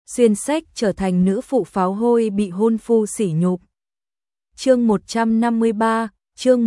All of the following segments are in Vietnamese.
xuyên sách trở thành nữ phụ pháo hôi bị hôn phu sỉ nhục. Chương 153, chương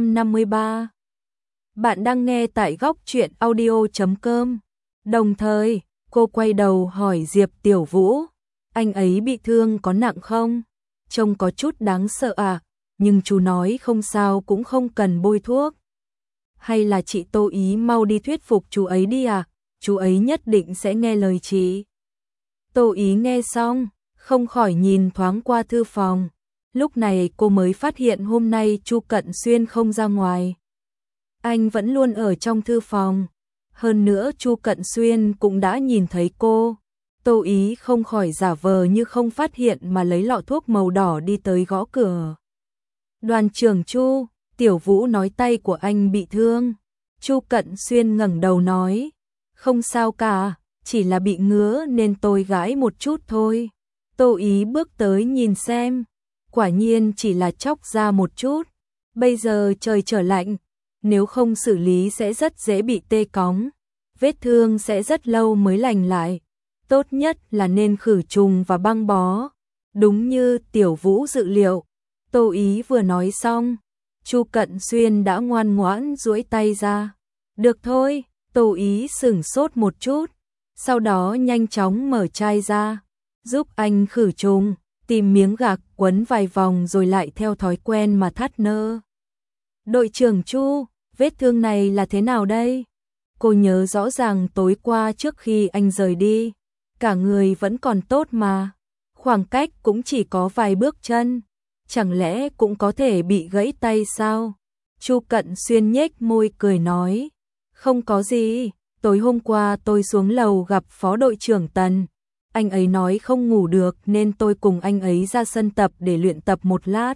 153. Bạn đang nghe tại góc truyện audio.com. Đồng thời, cô quay đầu hỏi Diệp Tiểu Vũ, anh ấy bị thương có nặng không? Trông có chút đáng sợ à, nhưng chú nói không sao cũng không cần bôi thuốc. Hay là chị Tô Ý mau đi thuyết phục chú ấy đi à, chú ấy nhất định sẽ nghe lời chị. Tô Ý nghe xong, không khỏi nhìn thoáng qua thư phòng. Lúc này cô mới phát hiện hôm nay Chu Cận Xuyên không ra ngoài. Anh vẫn luôn ở trong thư phòng. Hơn nữa Chu Cận Xuyên cũng đã nhìn thấy cô. Tô Ý không khỏi giả vờ như không phát hiện mà lấy lọ thuốc màu đỏ đi tới gõ cửa. Đoàn trưởng Chu, Tiểu Vũ nói tay của anh bị thương. Chu Cận Xuyên ngẩng đầu nói, không sao cả, chỉ là bị ngứa nên tôi gãi một chút thôi. Tô Ý bước tới nhìn xem, quả nhiên chỉ là chóc ra một chút. Bây giờ trời trở lạnh, nếu không xử lý sẽ rất dễ bị tê cóng, vết thương sẽ rất lâu mới lành lại. Tốt nhất là nên khử trùng và băng bó. Đúng như Tiểu Vũ dự liệu, Tô Ý vừa nói xong, Chu Cận Xuyên đã ngoan ngoãn duỗi tay ra. Được thôi, Tô Ý sửng sốt một chút, sau đó nhanh chóng mở chai ra, giúp anh khử trùng, tìm miếng gạc quấn vài vòng rồi lại theo thói quen mà thắt nơ. Đội trưởng Chu, vết thương này là thế nào đây? Cô nhớ rõ ràng tối qua trước khi anh rời đi, cả người vẫn còn tốt mà, khoảng cách cũng chỉ có vài bước chân, chẳng lẽ cũng có thể bị gãy tay sao? Chu Cận Xuyên nhếch môi cười nói, không có gì, tối hôm qua tôi xuống lầu gặp phó đội trưởng Tần, anh ấy nói không ngủ được nên tôi cùng anh ấy ra sân tập để luyện tập một lát.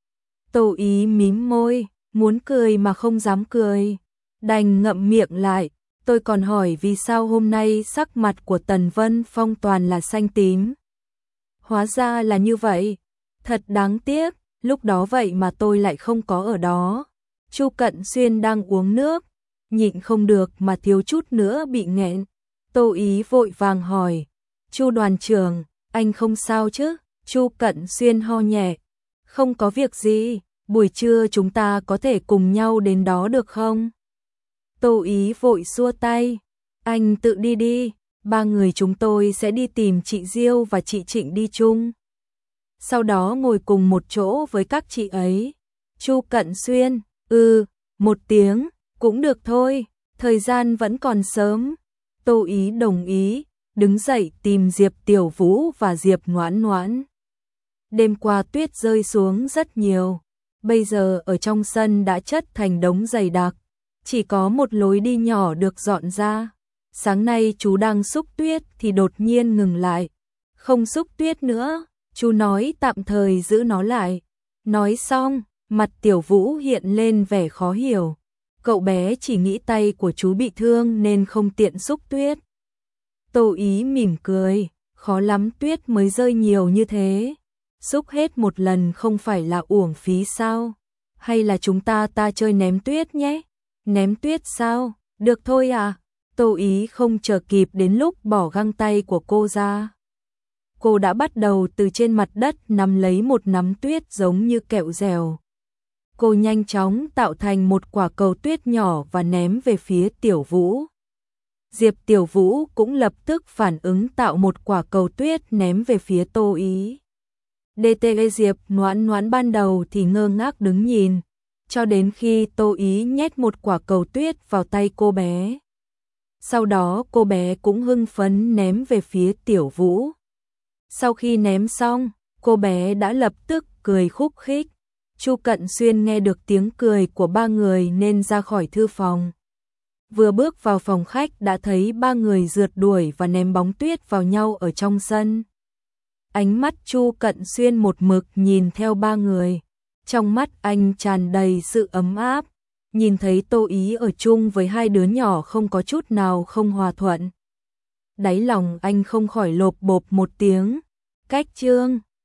Tô Ý mím môi, muốn cười mà không dám cười, đành ngậm miệng lại. Tôi còn hỏi vì sao hôm nay sắc mặt của Tần Vân Phong toàn là xanh tím. Hóa ra là như vậy, thật đáng tiếc, lúc đó vậy mà tôi lại không có ở đó. Chu Cận Xuyên đang uống nước, nhịn không được mà thiếu chút nữa bị nghẹn. Tô Ý vội vàng hỏi, Chu đoàn trưởng, anh không sao chứ? Chu Cận Xuyên ho nhẹ, không có việc gì, buổi trưa chúng ta có thể cùng nhau đến đó được không? Tô Ý vội xua tay, anh tự đi đi, ba người chúng tôi sẽ đi tìm chị Diêu và chị Trịnh đi chung. Sau đó ngồi cùng một chỗ với các chị ấy. Chu Cận Xuyên, một tiếng, cũng được thôi, thời gian vẫn còn sớm. Tô Ý đồng ý, đứng dậy tìm Diệp Tiểu Vũ và Diệp Ngoãn Ngoãn. Đêm qua tuyết rơi xuống rất nhiều, bây giờ ở trong sân đã chất thành đống dày đặc. Chỉ có một lối đi nhỏ được dọn ra. Sáng nay chú đang xúc tuyết thì đột nhiên ngừng lại. Không xúc tuyết nữa, chú nói tạm thời giữ nó lại. Nói xong, mặt Tiểu Vũ hiện lên vẻ khó hiểu. Cậu bé chỉ nghĩ tay của chú bị thương nên không tiện xúc tuyết. Tô Ý mỉm cười, khó lắm tuyết mới rơi nhiều như thế. Xúc hết một lần không phải là uổng phí sao? Hay là chúng ta chơi ném tuyết nhé? Ném tuyết sao? Được thôi à? Tô Ý không chờ kịp đến lúc bỏ găng tay của cô ra. Cô đã bắt đầu từ trên mặt đất nắm lấy một nắm tuyết giống như kẹo dẻo. Cô nhanh chóng tạo thành một quả cầu tuyết nhỏ và ném về phía Tiểu Vũ. Diệp Tiểu Vũ cũng lập tức phản ứng tạo một quả cầu tuyết ném về phía Tô Ý. DTE Diệp Ngoãn Ngoãn ban đầu thì ngơ ngác đứng nhìn, cho đến khi Tô Ý nhét một quả cầu tuyết vào tay cô bé. Sau đó cô bé cũng hưng phấn ném về phía Tiểu Vũ. Sau khi ném xong, cô bé đã lập tức cười khúc khích. Chu Cận Xuyên nghe được tiếng cười của ba người nên ra khỏi thư phòng. Vừa bước vào phòng khách đã thấy ba người rượt đuổi và ném bóng tuyết vào nhau ở trong sân. Ánh mắt Chu Cận Xuyên một mực nhìn theo ba người. Trong mắt anh tràn đầy sự ấm áp, nhìn thấy Tô Ý ở chung với hai đứa nhỏ không có chút nào không hòa thuận. Đáy lòng anh không khỏi lộp bộp một tiếng, cách chương.